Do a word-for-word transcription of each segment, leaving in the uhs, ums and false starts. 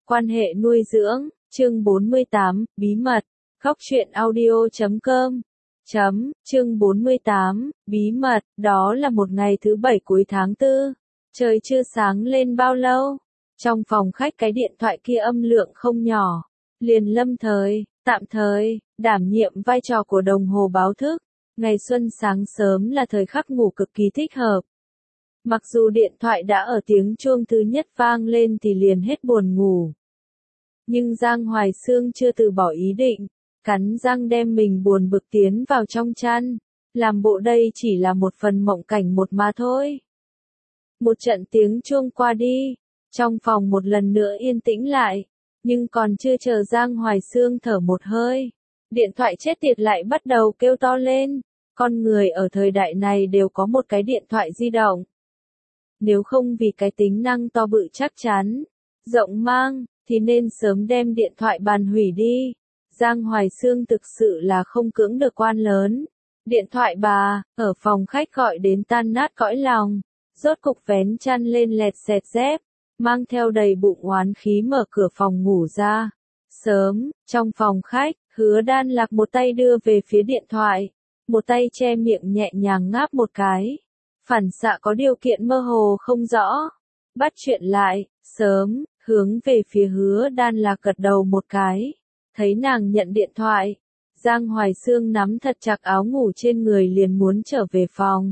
Quan hệ nuôi dưỡng, chương bốn mươi tám, bí mật, góc truyện audio chấm com. Chấm, chương bốn mươi tám, bí mật, đó là một ngày thứ bảy cuối tháng tư. Trời chưa sáng lên bao lâu. Trong phòng khách cái điện thoại kia âm lượng không nhỏ. Liền lâm thời, tạm thời, đảm nhiệm vai trò của đồng hồ báo thức. Ngày xuân sáng sớm là thời khắc ngủ cực kỳ thích hợp. Mặc dù điện thoại đã ở tiếng chuông thứ nhất vang lên thì liền hết buồn ngủ. Nhưng Giang Hoài Sương chưa từ bỏ ý định, cắn răng đem mình buồn bực tiến vào trong chăn, làm bộ đây chỉ là một phần mộng cảnh một mà thôi. Một trận tiếng chuông qua đi, trong phòng một lần nữa yên tĩnh lại, nhưng còn chưa chờ Giang Hoài Sương thở một hơi, điện thoại chết tiệt lại bắt đầu kêu to lên. Con người ở thời đại này đều có một cái điện thoại di động. Nếu không vì cái tính năng to bự chắc chắn, rộng mang, thì nên sớm đem điện thoại bàn hủy đi. Giang Hoài Sương thực sự là không cưỡng được quan lớn. Điện thoại bà, ở phòng khách gọi đến tan nát cõi lòng. Rốt cục vén chăn lên lẹt xẹt dép, mang theo đầy bụng oán khí mở cửa phòng ngủ ra. Sớm, trong phòng khách, Hứa Đan Lạc một tay đưa về phía điện thoại, một tay che miệng nhẹ nhàng ngáp một cái. Phản xạ có điều kiện mơ hồ không rõ. Bắt chuyện lại, sớm, hướng về phía Hứa Đan Lạc gật đầu một cái. Thấy nàng nhận điện thoại, Giang Hoài Sương nắm thật chặt áo ngủ trên người liền muốn trở về phòng.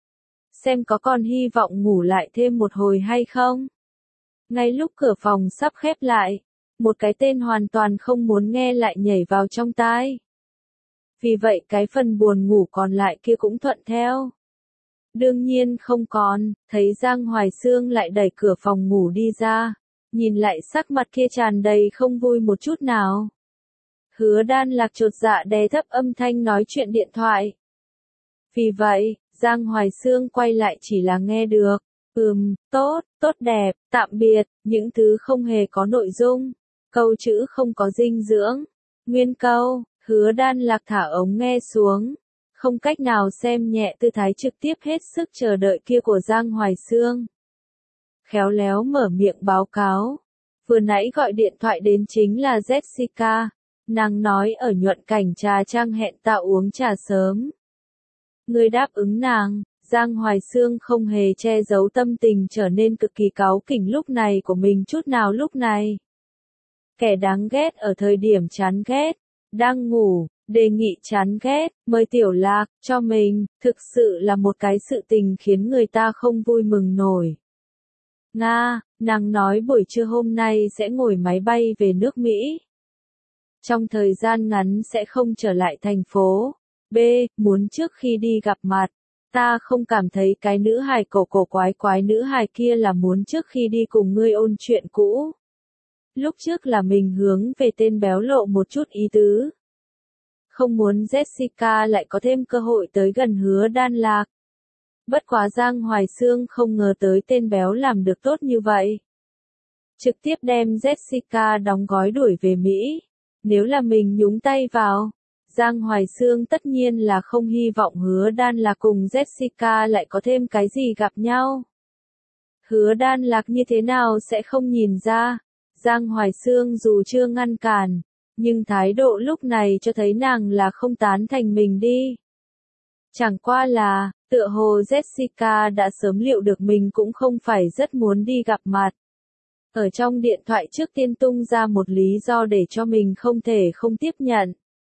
Xem có còn hy vọng ngủ lại thêm một hồi hay không. Ngay lúc cửa phòng sắp khép lại, một cái tên hoàn toàn không muốn nghe lại nhảy vào trong tai. Vì vậy cái phần buồn ngủ còn lại kia cũng thuận theo. Đương nhiên không còn, thấy Giang Hoài Sương lại đẩy cửa phòng ngủ đi ra, nhìn lại sắc mặt kia tràn đầy không vui một chút nào. Hứa Đan Lạc chột dạ đè thấp âm thanh nói chuyện điện thoại. Vì vậy, Giang Hoài Sương quay lại chỉ là nghe được, ừm, tốt, tốt đẹp, tạm biệt, những thứ không hề có nội dung, câu chữ không có dinh dưỡng, nguyên câu. Hứa Đan Lạc thả ống nghe xuống, không cách nào xem nhẹ tư thái trực tiếp hết sức chờ đợi kia của Giang Hoài Sương. Khéo léo mở miệng báo cáo, vừa nãy gọi điện thoại đến chính là Jessica, nàng nói ở Nhuận Cảnh Trà Trang hẹn ta uống trà sớm. Người đáp ứng nàng. Giang Hoài Sương không hề che giấu tâm tình trở nên cực kỳ cáu kỉnh lúc này của mình chút nào lúc này. Kẻ đáng ghét ở thời điểm chán ghét, đang ngủ, đề nghị chán ghét, mời Tiểu Lạc, cho mình, thực sự là một cái sự tình khiến người ta không vui mừng nổi. Nga, nàng nói buổi trưa hôm nay sẽ ngồi máy bay về nước Mỹ. Trong thời gian ngắn sẽ không trở lại thành phố. B, muốn trước khi đi gặp mặt. Ta không cảm thấy cái nữ hài cổ cổ quái quái nữ hài kia là muốn trước khi đi cùng ngươi ôn chuyện cũ. Lúc trước là mình hướng về tên béo lộ một chút ý tứ. Không muốn Jessica lại có thêm cơ hội tới gần Hứa Đan Lạc. Bất quá Giang Hoài Sương không ngờ tới tên béo làm được tốt như vậy. Trực tiếp đem Jessica đóng gói đuổi về Mỹ. Nếu là mình nhúng tay vào, Giang Hoài Sương tất nhiên là không hy vọng Hứa Đan Lạc cùng Jessica lại có thêm cái gì gặp nhau. Hứa Đan Lạc như thế nào sẽ không nhìn ra. Giang Hoài Sương dù chưa ngăn cản, nhưng thái độ lúc này cho thấy nàng là không tán thành mình đi. Chẳng qua là, tựa hồ Jessica đã sớm liệu được mình cũng không phải rất muốn đi gặp mặt. Ở trong điện thoại trước tiên tung ra một lý do để cho mình không thể không tiếp nhận.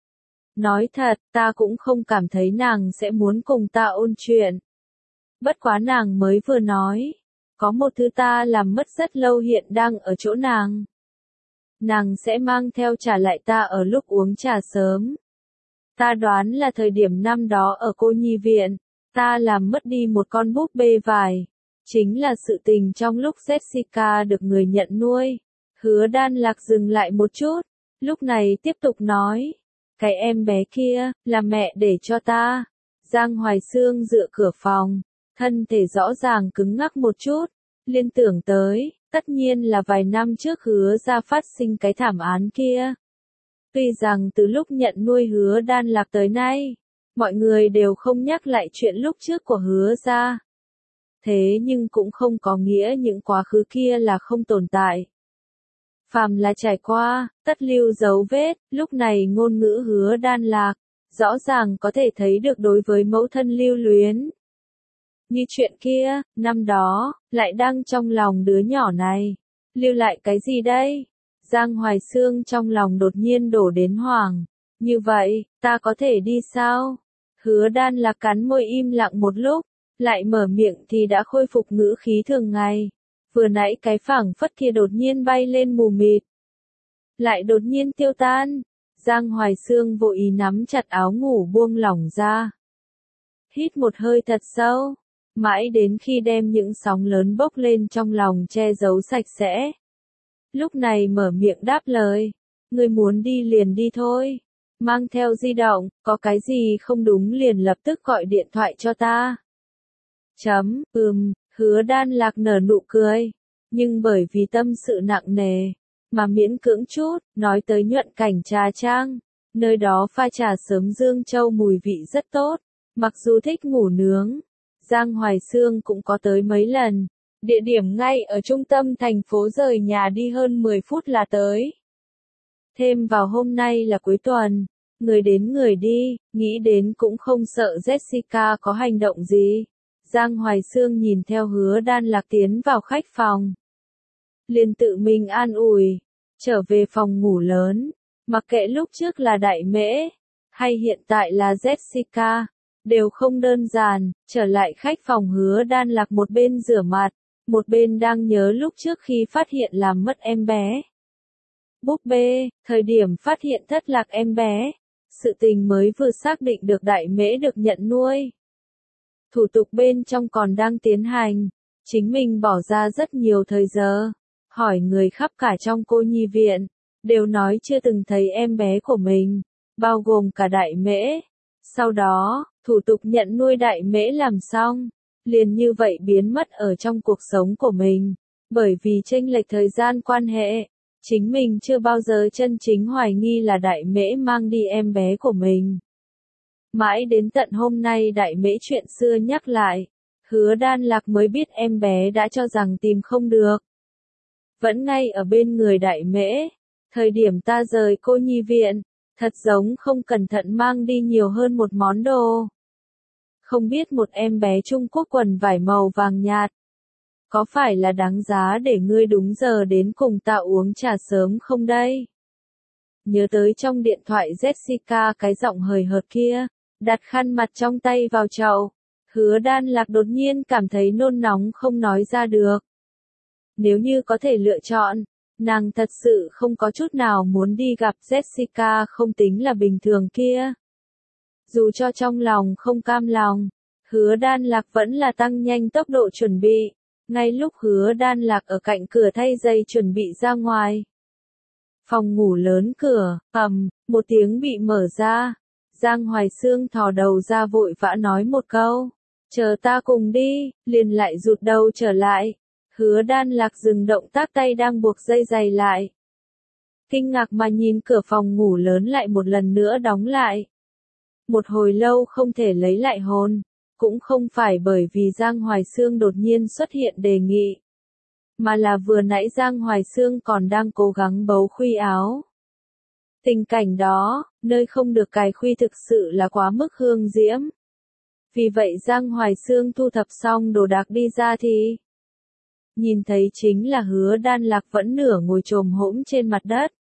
Nói thật, ta cũng không cảm thấy nàng sẽ muốn cùng ta ôn chuyện. Bất quá nàng mới vừa nói, có một thứ ta làm mất rất lâu hiện đang ở chỗ nàng. Nàng sẽ mang theo trả lại ta ở lúc uống trà sớm. Ta đoán là thời điểm năm đó ở cô nhi viện, ta làm mất đi một con búp bê vải. Chính là sự tình trong lúc Jessica được người nhận nuôi. Hứa Đan Lạc dừng lại một chút, lúc này tiếp tục nói. Cái em bé kia, là mẹ để cho ta. Giang Hoài Sương dựa cửa phòng, thân thể rõ ràng cứng ngắc một chút, liên tưởng tới, tất nhiên là vài năm trước Hứa ra phát sinh cái thảm án kia. Tuy rằng từ lúc nhận nuôi Hứa Đan Lạc tới nay, mọi người đều không nhắc lại chuyện lúc trước của Hứa ra. Thế nhưng cũng không có nghĩa những quá khứ kia là không tồn tại. Phàm là trải qua, tất lưu dấu vết, lúc này ngôn ngữ Hứa Đan Lạc, rõ ràng có thể thấy được đối với mẫu thân lưu luyến. Như chuyện kia, năm đó, lại đang trong lòng đứa nhỏ này. Lưu lại cái gì đây? Giang Hoài Xương trong lòng đột nhiên đổ đến hoảng. Như vậy, ta có thể đi sao? Hứa Đan Lạc cắn môi im lặng một lúc, lại mở miệng thì đã khôi phục ngữ khí thường ngày. Vừa nãy cái phảng phất kia đột nhiên bay lên mù mịt, lại đột nhiên tiêu tan. Giang Hoài Xương vội ý nắm chặt áo ngủ buông lỏng ra. Hít một hơi thật sâu, mãi đến khi đem những sóng lớn bốc lên trong lòng che giấu sạch sẽ. Lúc này mở miệng đáp lời, người muốn đi liền đi thôi. Mang theo di động, có cái gì không đúng liền lập tức gọi điện thoại cho ta. Chấm, ừm, Hứa Đan Lạc nở nụ cười, nhưng bởi vì tâm sự nặng nề, mà miễn cưỡng chút, nói tới Nhuận Cảnh Trà Trang, nơi đó pha trà sớm Dương Châu mùi vị rất tốt, mặc dù thích ngủ nướng, Giang Hoài Xương cũng có tới mấy lần, địa điểm ngay ở trung tâm thành phố rời nhà đi hơn mười phút là tới. Thêm vào hôm nay là cuối tuần, người đến người đi, nghĩ đến cũng không sợ Jessica có hành động gì. Giang Hoài Xương nhìn theo Hứa Đan Lạc tiến vào khách phòng, liền tự mình an ủi, trở về phòng ngủ lớn, mặc kệ lúc trước là Đại Mễ, hay hiện tại là Jessica, đều không đơn giản. Trở lại khách phòng, Hứa Đan Lạc một bên rửa mặt, một bên đang nhớ lúc trước khi phát hiện làm mất em bé. Búp bê, thời điểm phát hiện thất lạc em bé, sự tình mới vừa xác định được Đại Mễ được nhận nuôi. Thủ tục bên trong còn đang tiến hành, chính mình bỏ ra rất nhiều thời giờ, hỏi người khắp cả trong cô nhi viện, đều nói chưa từng thấy em bé của mình, bao gồm cả Đại Mễ. Sau đó, thủ tục nhận nuôi Đại Mễ làm xong, liền như vậy biến mất ở trong cuộc sống của mình, bởi vì chênh lệch thời gian quan hệ, chính mình chưa bao giờ chân chính hoài nghi là Đại Mễ mang đi em bé của mình. Mãi đến tận hôm nay Đại Mễ chuyện xưa nhắc lại, Hứa Đan Lạc mới biết em bé đã cho rằng tìm không được. Vẫn ngay ở bên người Đại Mễ, thời điểm ta rời cô nhi viện, thật giống không cẩn thận mang đi nhiều hơn một món đồ. Không biết một em bé Trung Quốc quần vải màu vàng nhạt, có phải là đáng giá để ngươi đúng giờ đến cùng ta uống trà sớm không đây? Nhớ tới trong điện thoại Jessica cái giọng hời hợt kia, đặt khăn mặt trong tay vào chậu, Hứa Đan Lạc đột nhiên cảm thấy nôn nóng không nói ra được. Nếu như có thể lựa chọn, nàng thật sự không có chút nào muốn đi gặp Jessica không tính là bình thường kia. Dù cho trong lòng không cam lòng, Hứa Đan Lạc vẫn là tăng nhanh tốc độ chuẩn bị. Ngay lúc Hứa Đan Lạc ở cạnh cửa thay giày chuẩn bị ra ngoài, phòng ngủ lớn cửa, ầm, một tiếng bị mở ra. Giang Hoài Xương thò đầu ra vội vã nói một câu, chờ ta cùng đi, liền lại rụt đầu trở lại. Hứa Đan Lạc dừng động tác tay đang buộc dây giày lại. Kinh ngạc mà nhìn cửa phòng ngủ lớn lại một lần nữa đóng lại. Một hồi lâu không thể lấy lại hồn, cũng không phải bởi vì Giang Hoài Xương đột nhiên xuất hiện đề nghị, mà là vừa nãy Giang Hoài Xương còn đang cố gắng bấu khuy áo. Tình cảnh đó, nơi không được cài khuy thực sự là quá mức hương diễm. Vì vậy Giang Hoài Xương thu thập xong đồ đạc đi ra thì nhìn thấy chính là Hứa Đan Lạc vẫn nửa ngồi chồm hổm trên mặt đất.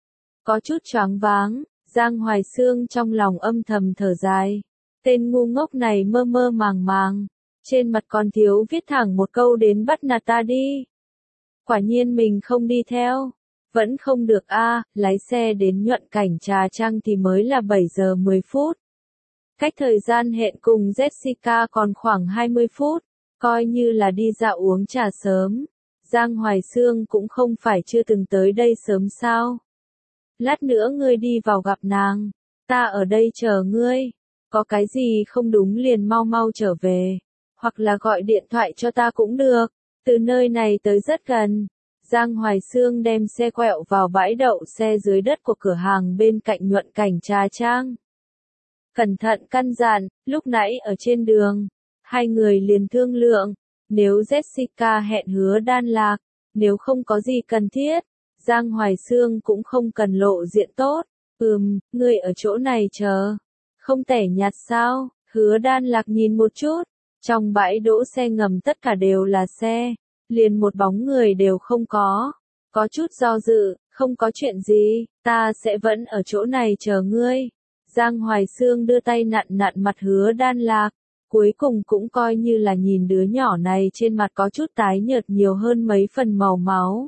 Có chút choáng váng, Giang Hoài Xương trong lòng âm thầm thở dài. Tên ngu ngốc này mơ mơ màng màng, trên mặt còn thiếu viết thẳng một câu đến bắt nạt ta đi. Quả nhiên mình không đi theo, vẫn không được a, à, lái xe đến Nhuận Cảnh Trà Trang thì mới là bảy giờ mười phút. Cách thời gian hẹn cùng Jessica còn khoảng hai mươi phút, coi như là đi dạo uống trà sớm. Giang Hoài Xương cũng không phải chưa từng tới đây sớm sao. Lát nữa ngươi đi vào gặp nàng, ta ở đây chờ ngươi. Có cái gì không đúng liền mau mau trở về, hoặc là gọi điện thoại cho ta cũng được, từ nơi này tới rất gần. Giang Hoài Xương đem xe quẹo vào bãi đậu xe dưới đất của cửa hàng bên cạnh Nhuận Cảnh Trà Trang. Cẩn thận căn dặn, lúc nãy ở trên đường, hai người liền thương lượng, nếu Jessica hẹn Hứa Đan Lạc, nếu không có gì cần thiết, Giang Hoài Xương cũng không cần lộ diện tốt. Ừm, ngươi ở chỗ này chờ. Không tẻ nhạt sao? Hứa Đan Lạc nhìn một chút. Trong bãi đỗ xe ngầm tất cả đều là xe. Liền một bóng người đều không có. Có chút do dự, không có chuyện gì, ta sẽ vẫn ở chỗ này chờ ngươi. Giang Hoài Xương đưa tay nặn nặn mặt Hứa Đan Lạc. Cuối cùng cũng coi như là nhìn đứa nhỏ này trên mặt có chút tái nhợt nhiều hơn mấy phần màu máu.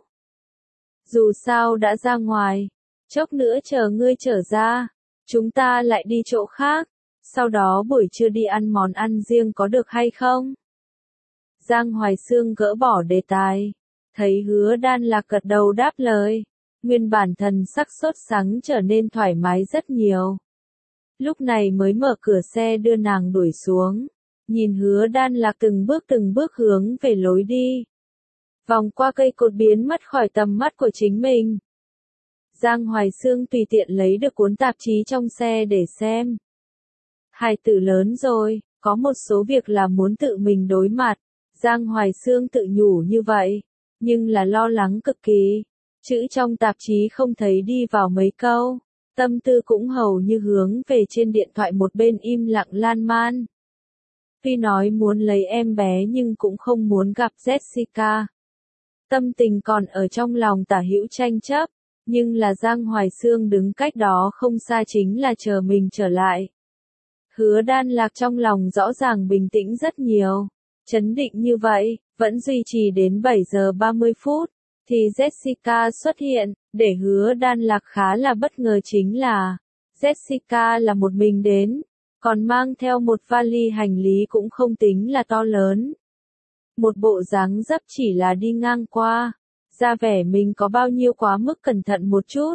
Dù sao đã ra ngoài, chốc nữa chờ ngươi trở ra, chúng ta lại đi chỗ khác, sau đó buổi trưa đi ăn món ăn riêng có được hay không? Giang Hoài Xương gỡ bỏ đề tài, thấy Hứa Đan Lạc gật đầu đáp lời, nguyên bản thần sắc sốt sắng trở nên thoải mái rất nhiều. Lúc này mới mở cửa xe đưa nàng đuổi xuống, nhìn Hứa Đan Lạc từng bước từng bước hướng về lối đi. Vòng qua cây cột biến mất khỏi tầm mắt của chính mình. Giang Hoài Xương tùy tiện lấy được cuốn tạp chí trong xe để xem. Hài tử lớn rồi, có một số việc là muốn tự mình đối mặt. Giang Hoài Xương tự nhủ như vậy, nhưng là lo lắng cực kỳ. Chữ trong tạp chí không thấy đi vào mấy câu. Tâm tư cũng hầu như hướng về trên điện thoại một bên im lặng lan man. Tuy nói muốn lấy em bé nhưng cũng không muốn gặp Jessica. Tâm tình còn ở trong lòng tả hữu tranh chấp, nhưng là Giang Hoài Xương đứng cách đó không xa chính là chờ mình trở lại. Hứa Đan Lạc trong lòng rõ ràng bình tĩnh rất nhiều, chấn định như vậy, vẫn duy trì đến bảy giờ ba mươi phút, thì Jessica xuất hiện, để Hứa Đan Lạc khá là bất ngờ chính là, Jessica là một mình đến, còn mang theo một vali hành lý cũng không tính là to lớn. Một bộ dáng dấp chỉ là đi ngang qua, ra vẻ mình có bao nhiêu quá mức cẩn thận một chút.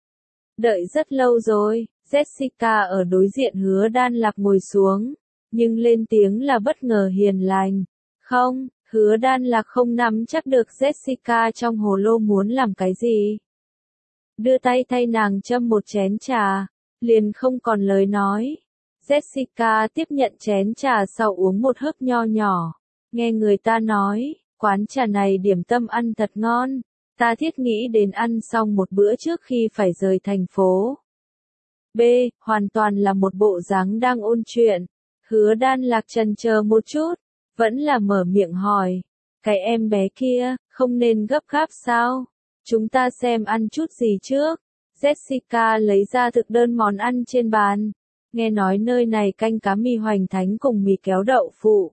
Đợi rất lâu rồi, Jessica ở đối diện Hứa Đan Lạc ngồi xuống, nhưng lên tiếng là bất ngờ hiền lành. Không, Hứa Đan Lạc không nắm chắc được Jessica trong hồ lô muốn làm cái gì. Đưa tay thay nàng châm một chén trà, liền không còn lời nói. Jessica tiếp nhận chén trà sau uống một hớp nho nhỏ. Nghe người ta nói, quán trà này điểm tâm ăn thật ngon, ta thiết nghĩ đến ăn xong một bữa trước khi phải rời thành phố. B. Hoàn toàn là một bộ dáng đang ôn chuyện. Hứa Đan Lạc chần chờ một chút, vẫn là mở miệng hỏi, cái em bé kia, không nên gấp gáp sao? Chúng ta xem ăn chút gì trước. Jessica lấy ra thực đơn món ăn trên bàn. Nghe nói nơi này canh cá mì hoành thánh cùng mì kéo đậu phụ.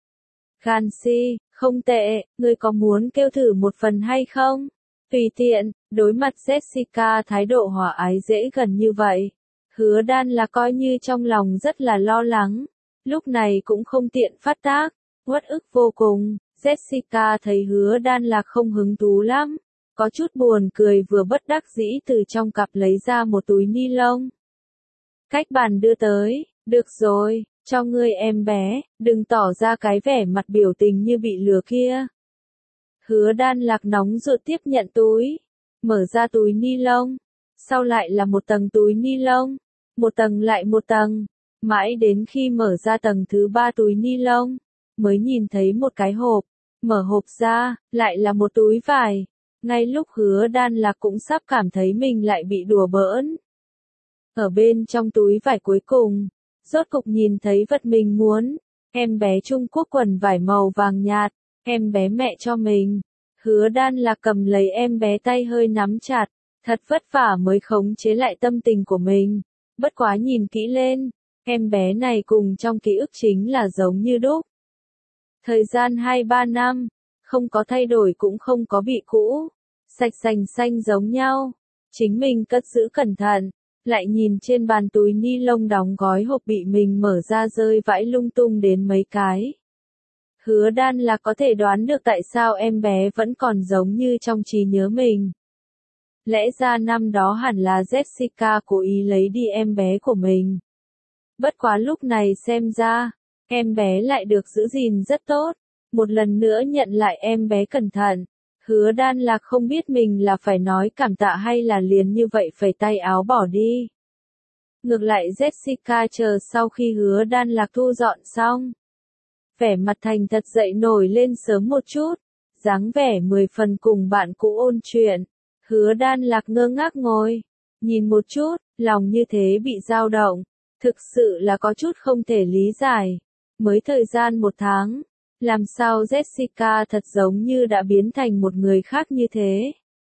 Canxi, không tệ, ngươi có muốn kêu thử một phần hay không? Tùy tiện, đối mặt Jessica thái độ hòa ái dễ gần như vậy. Hứa Đan là coi như trong lòng rất là lo lắng. Lúc này cũng không tiện phát tác, uất ức vô cùng. Jessica thấy Hứa Đan là không hứng thú lắm. Có chút buồn cười vừa bất đắc dĩ từ trong cặp lấy ra một túi ni lông. Cách bàn đưa tới, được rồi, cho ngươi em bé, đừng tỏ ra cái vẻ mặt biểu tình như bị lừa kia. Hứa Đan Lạc nóng ruột tiếp nhận túi, mở ra túi ni lông, sau lại là một tầng túi ni lông, một tầng lại một tầng, mãi đến khi mở ra tầng thứ ba túi ni lông, mới nhìn thấy một cái hộp, mở hộp ra, lại là một túi vải. Ngay lúc Hứa Đan Lạc cũng sắp cảm thấy mình lại bị đùa bỡn. Ở bên trong túi vải cuối cùng, rốt cục nhìn thấy vật mình muốn, em bé Trung Quốc quần vải màu vàng nhạt, em bé mẹ cho mình. Hứa Đan Lạc cầm lấy em bé tay hơi nắm chặt, thật vất vả mới khống chế lại tâm tình của mình. Bất quá nhìn kỹ lên, em bé này cùng trong ký ức chính là giống như đúc. Thời gian hai ba năm, không có thay đổi cũng không có bị cũ, sạch sành xanh giống nhau. Chính mình cất giữ cẩn thận, lại nhìn trên bàn túi ni lông đóng gói hộp bị mình mở ra rơi vãi lung tung đến mấy cái. Hứa Đan là có thể đoán được tại sao em bé vẫn còn giống như trong trí nhớ mình. Lẽ ra năm đó hẳn là Jessica cố ý lấy đi em bé của mình. Bất quá lúc này xem ra, em bé lại được giữ gìn rất tốt. Một lần nữa nhận lại em bé cẩn thận. Hứa Đan Lạc không biết mình là phải nói cảm tạ hay là liền như vậy phải tay áo bỏ đi. Ngược lại Jessica chờ sau khi Hứa Đan Lạc thu dọn xong. Vẻ mặt thành thật dậy nổi lên sớm một chút, dáng vẻ mười phần cùng bạn cũ ôn chuyện. Hứa Đan Lạc ngơ ngác ngồi, nhìn một chút, lòng như thế bị dao động, thực sự là có chút không thể lý giải. Mới thời gian một tháng, làm sao Jessica thật giống như đã biến thành một người khác như thế.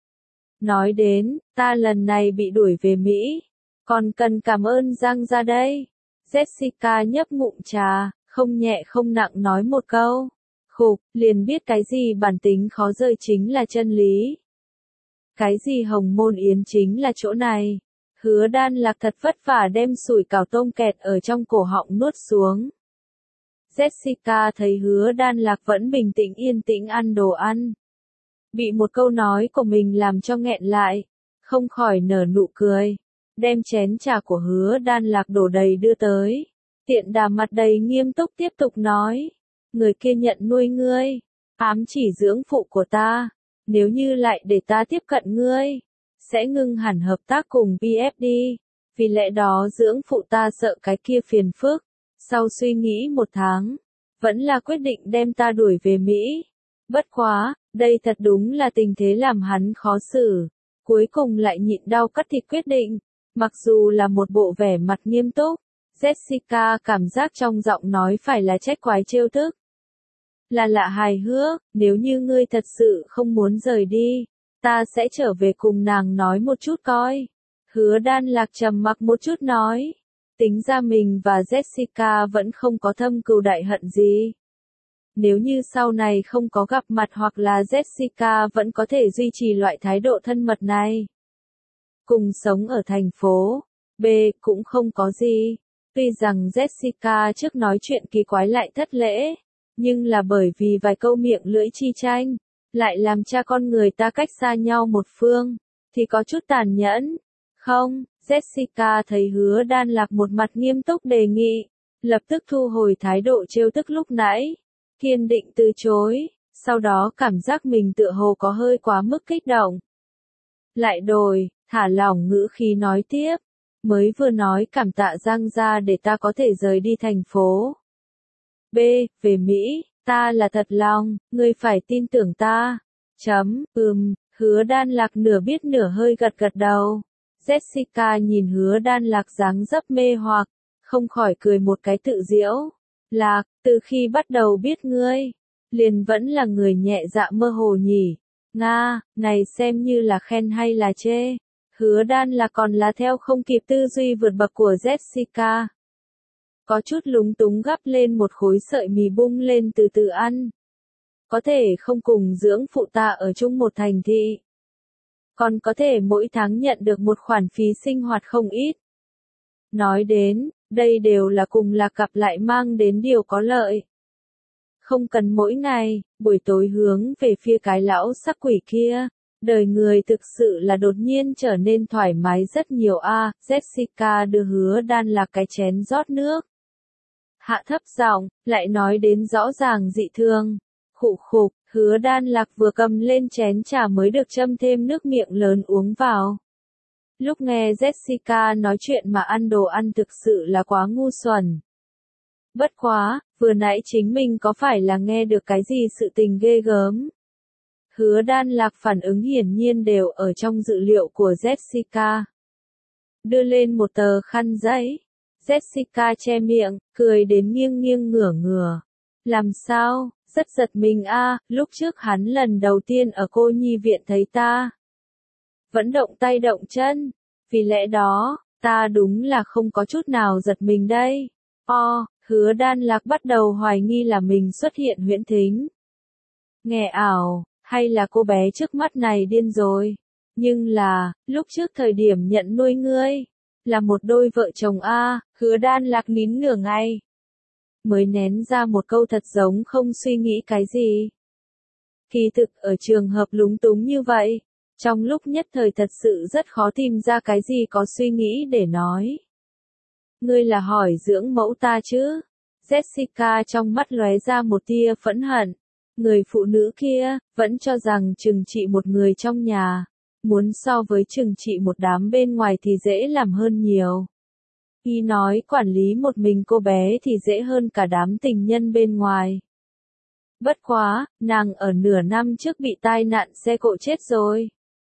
Nói đến, ta lần này bị đuổi về Mỹ, còn cần cảm ơn Giang gia đây. Jessica nhấp ngụm trà, không nhẹ không nặng nói một câu. Khục, liền biết cái gì bản tính khó rời chính là chân lý. Cái gì hồng môn yến chính là chỗ này. Hứa Đan Lạc thật vất vả đem sủi cảo tôm kẹt ở trong cổ họng nuốt xuống. Jessica thấy Hứa Đan Lạc vẫn bình tĩnh yên tĩnh ăn đồ ăn. Bị một câu nói của mình làm cho nghẹn lại, không khỏi nở nụ cười. Đem chén trà của Hứa Đan Lạc đổ đầy đưa tới. Tiện đà mặt đầy nghiêm túc tiếp tục nói. Người kia nhận nuôi ngươi, ám chỉ dưỡng phụ của ta. Nếu như lại để ta tiếp cận ngươi, sẽ ngưng hẳn hợp tác cùng pê ép đê. Vì lẽ đó dưỡng phụ ta sợ cái kia phiền phức. Sau suy nghĩ một tháng, vẫn là quyết định đem ta đuổi về Mỹ. Bất quá, đây thật đúng là tình thế làm hắn khó xử. Cuối cùng lại nhịn đau cắt thịt quyết định. Mặc dù là một bộ vẻ mặt nghiêm túc, Jessica cảm giác trong giọng nói phải là trách quái trêu tức. Là lạ hài hước, nếu như ngươi thật sự không muốn rời đi, ta sẽ trở về cùng nàng nói một chút coi. Hứa Đan Lạc trầm mặc một chút nói. Tính ra mình và Jessica vẫn không có thâm cừu đại hận gì. Nếu như sau này không có gặp mặt hoặc là Jessica vẫn có thể duy trì loại thái độ thân mật này. Cùng sống ở thành phố B cũng không có gì. Tuy rằng Jessica trước nói chuyện kỳ quái lại thất lễ, nhưng là bởi vì vài câu miệng lưỡi chi tranh, lại làm cha con người ta cách xa nhau một phương, thì có chút tàn nhẫn. Không, Jessica thấy Hứa Đan Lạc một mặt nghiêm túc đề nghị, lập tức thu hồi thái độ trêu tức lúc nãy, kiên định từ chối, sau đó cảm giác mình tựa hồ có hơi quá mức kích động. Lại đổi, thả lỏng ngữ khí nói tiếp, mới vừa nói cảm tạ Giang gia để ta có thể rời đi thành phố B, về Mỹ, ta là thật lòng, ngươi phải tin tưởng ta. Chấm, ừm, Hứa Đan Lạc nửa biết nửa hơi gật gật đầu. Jessica nhìn Hứa Đan Lạc dáng dấp mê hoặc, không khỏi cười một cái tự giễu. Lạc, từ khi bắt đầu biết ngươi, liền vẫn là người nhẹ dạ mơ hồ nhỉ. Nga, này xem như là khen hay là chê. Hứa Đan Lạc còn là theo không kịp tư duy vượt bậc của Jessica. Có chút lúng túng gắp lên một khối sợi mì bung lên từ từ ăn. Có thể không cùng dưỡng phụ ta ở chung một thành thị. Còn có thể mỗi tháng nhận được một khoản phí sinh hoạt không ít. Nói đến, đây đều là cùng là cặp lại mang đến điều có lợi. Không cần mỗi ngày, buổi tối hướng về phía cái lão sắc quỷ kia. Đời người thực sự là đột nhiên trở nên thoải mái rất nhiều a. À, Jessica đưa Hứa Đan Lạc cái chén rót nước. Hạ thấp giọng, lại nói đến rõ ràng dị thường. Khụ khục, Hứa Đan Lạc vừa cầm lên chén trà mới được châm thêm nước miệng lớn uống vào. Lúc nghe Jessica nói chuyện mà ăn đồ ăn thực sự là quá ngu xuẩn. Bất quá, vừa nãy chính mình có phải là nghe được cái gì sự tình ghê gớm. Hứa Đan Lạc phản ứng hiển nhiên đều ở trong dự liệu của Jessica. Đưa lên một tờ khăn giấy. Jessica che miệng, cười đến nghiêng nghiêng ngửa ngửa. Làm sao, rất giật mình a, à, lúc trước hắn lần đầu tiên ở cô nhi viện thấy ta. Vẫn động tay động chân, vì lẽ đó, ta đúng là không có chút nào giật mình đây. O, Hứa Đan Lạc bắt đầu hoài nghi là mình xuất hiện huyễn thính. Nghe ảo, hay là cô bé trước mắt này điên rồi. Nhưng là, lúc trước thời điểm nhận nuôi ngươi, là một đôi vợ chồng a, à, Hứa Đan Lạc nín nửa ngày. Mới nén ra một câu thật giống không suy nghĩ cái gì. Kỳ thực ở trường hợp lúng túng như vậy, trong lúc nhất thời thật sự rất khó tìm ra cái gì có suy nghĩ để nói. Ngươi là hỏi dưỡng mẫu ta chứ? Jessica trong mắt lóe ra một tia phẫn hận. Người phụ nữ kia, vẫn cho rằng trừng trị một người trong nhà, muốn so với trừng trị một đám bên ngoài thì dễ làm hơn nhiều. Y nói quản lý một mình cô bé thì dễ hơn cả đám tình nhân bên ngoài. Bất quá, nàng ở nửa năm trước bị tai nạn xe cộ chết rồi.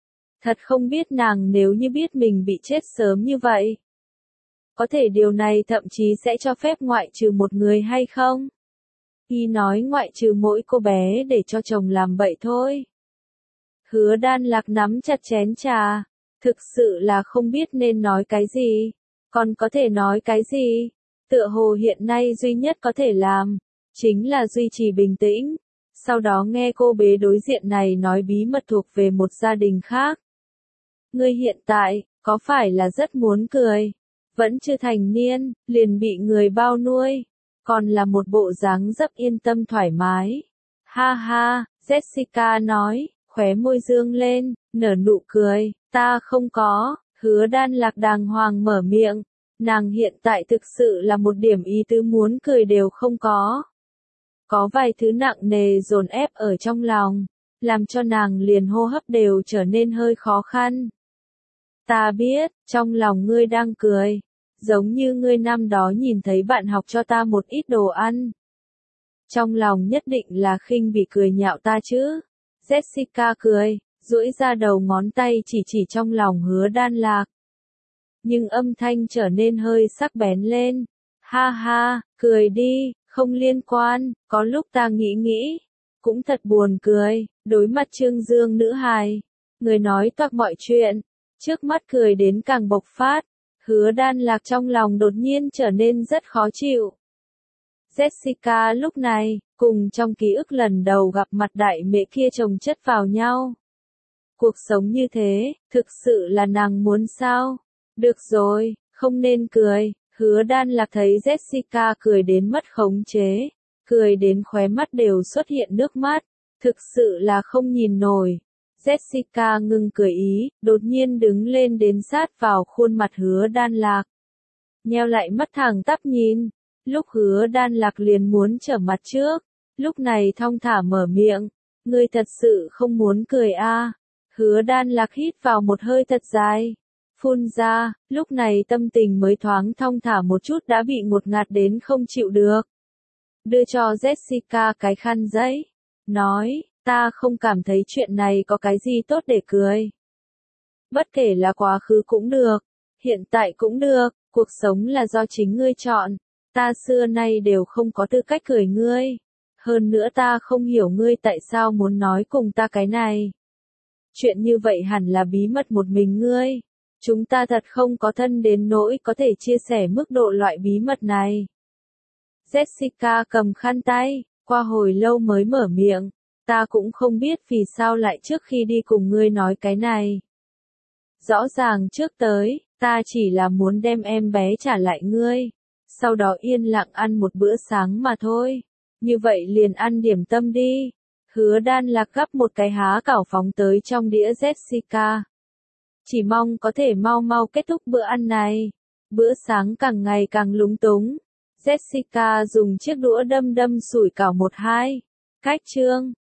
Thật không biết nàng nếu như biết mình bị chết sớm như vậy. Có thể điều này thậm chí sẽ cho phép ngoại trừ một người hay không? Y nói ngoại trừ mỗi cô bé để cho chồng làm vậy thôi. Hứa Đan Lạc nắm chặt chén trà. Thực sự là không biết nên nói cái gì. Còn có thể nói cái gì? Tựa hồ hiện nay duy nhất có thể làm. Chính là duy trì bình tĩnh. Sau đó nghe cô bé đối diện này nói bí mật thuộc về một gia đình khác. Ngươi hiện tại, có phải là rất muốn cười? Vẫn chưa thành niên, liền bị người bao nuôi. Còn là một bộ dáng rất yên tâm thoải mái. Ha ha, Jessica nói, khóe môi dương lên, nở nụ cười. Ta không có, Hứa Đan Lạc đàng hoàng mở miệng. Nàng hiện tại thực sự là một điểm ý tứ muốn cười đều không có. Có vài thứ nặng nề dồn ép ở trong lòng, làm cho nàng liền hô hấp đều trở nên hơi khó khăn. Ta biết, trong lòng ngươi đang cười, giống như ngươi năm đó nhìn thấy bạn học cho ta một ít đồ ăn. Trong lòng nhất định là khinh bị cười nhạo ta chứ. Jessica cười, duỗi ra đầu ngón tay chỉ chỉ trong lòng Hứa Đan Lạc. Nhưng âm thanh trở nên hơi sắc bén lên. Ha ha, cười đi, không liên quan, có lúc ta nghĩ nghĩ. Cũng thật buồn cười, đối mặt Trương Dương nữ hài. Người nói toạc mọi chuyện, trước mắt cười đến càng bộc phát. Hứa Đan Lạc trong lòng đột nhiên trở nên rất khó chịu. Jessica lúc này, cùng trong ký ức lần đầu gặp mặt đại mẹ kia chồng chất vào nhau. Cuộc sống như thế, thực sự là nàng muốn sao? Được rồi, không nên cười. Hứa Đan Lạc thấy Jessica cười đến mất khống chế, cười đến khóe mắt đều xuất hiện nước mắt, thực sự là không nhìn nổi. Jessica ngừng cười ý, đột nhiên đứng lên đến sát vào khuôn mặt Hứa Đan Lạc. Nheo lại mắt thẳng tắp nhìn, lúc Hứa Đan Lạc liền muốn trở mặt trước, lúc này thong thả mở miệng, ngươi thật sự không muốn cười à? Hứa Đan Lạc hít vào một hơi thật dài. Phun ra, lúc này tâm tình mới thoáng thong thả một chút đã bị ngột ngạt đến không chịu được. Đưa cho Jessica cái khăn giấy. Nói, ta không cảm thấy chuyện này có cái gì tốt để cười. Bất kể là quá khứ cũng được, hiện tại cũng được, cuộc sống là do chính ngươi chọn. Ta xưa nay đều không có tư cách cười ngươi. Hơn nữa ta không hiểu ngươi tại sao muốn nói cùng ta cái này. Chuyện như vậy hẳn là bí mật một mình ngươi. Chúng ta thật không có thân đến nỗi có thể chia sẻ mức độ loại bí mật này. Jessica cầm khăn tay, qua hồi lâu mới mở miệng. Ta cũng không biết vì sao lại trước khi đi cùng ngươi nói cái này. Rõ ràng trước tới, ta chỉ là muốn đem em bé trả lại ngươi. Sau đó yên lặng ăn một bữa sáng mà thôi. Như vậy liền ăn điểm tâm đi. Hứa Đan Lạc gắp một cái há cảo phóng tới trong đĩa Jessica. Chỉ mong có thể mau mau kết thúc bữa ăn này. Bữa sáng càng ngày càng lúng túng. Jessica dùng chiếc đũa đâm đâm sủi cảo một hai. Cách chương.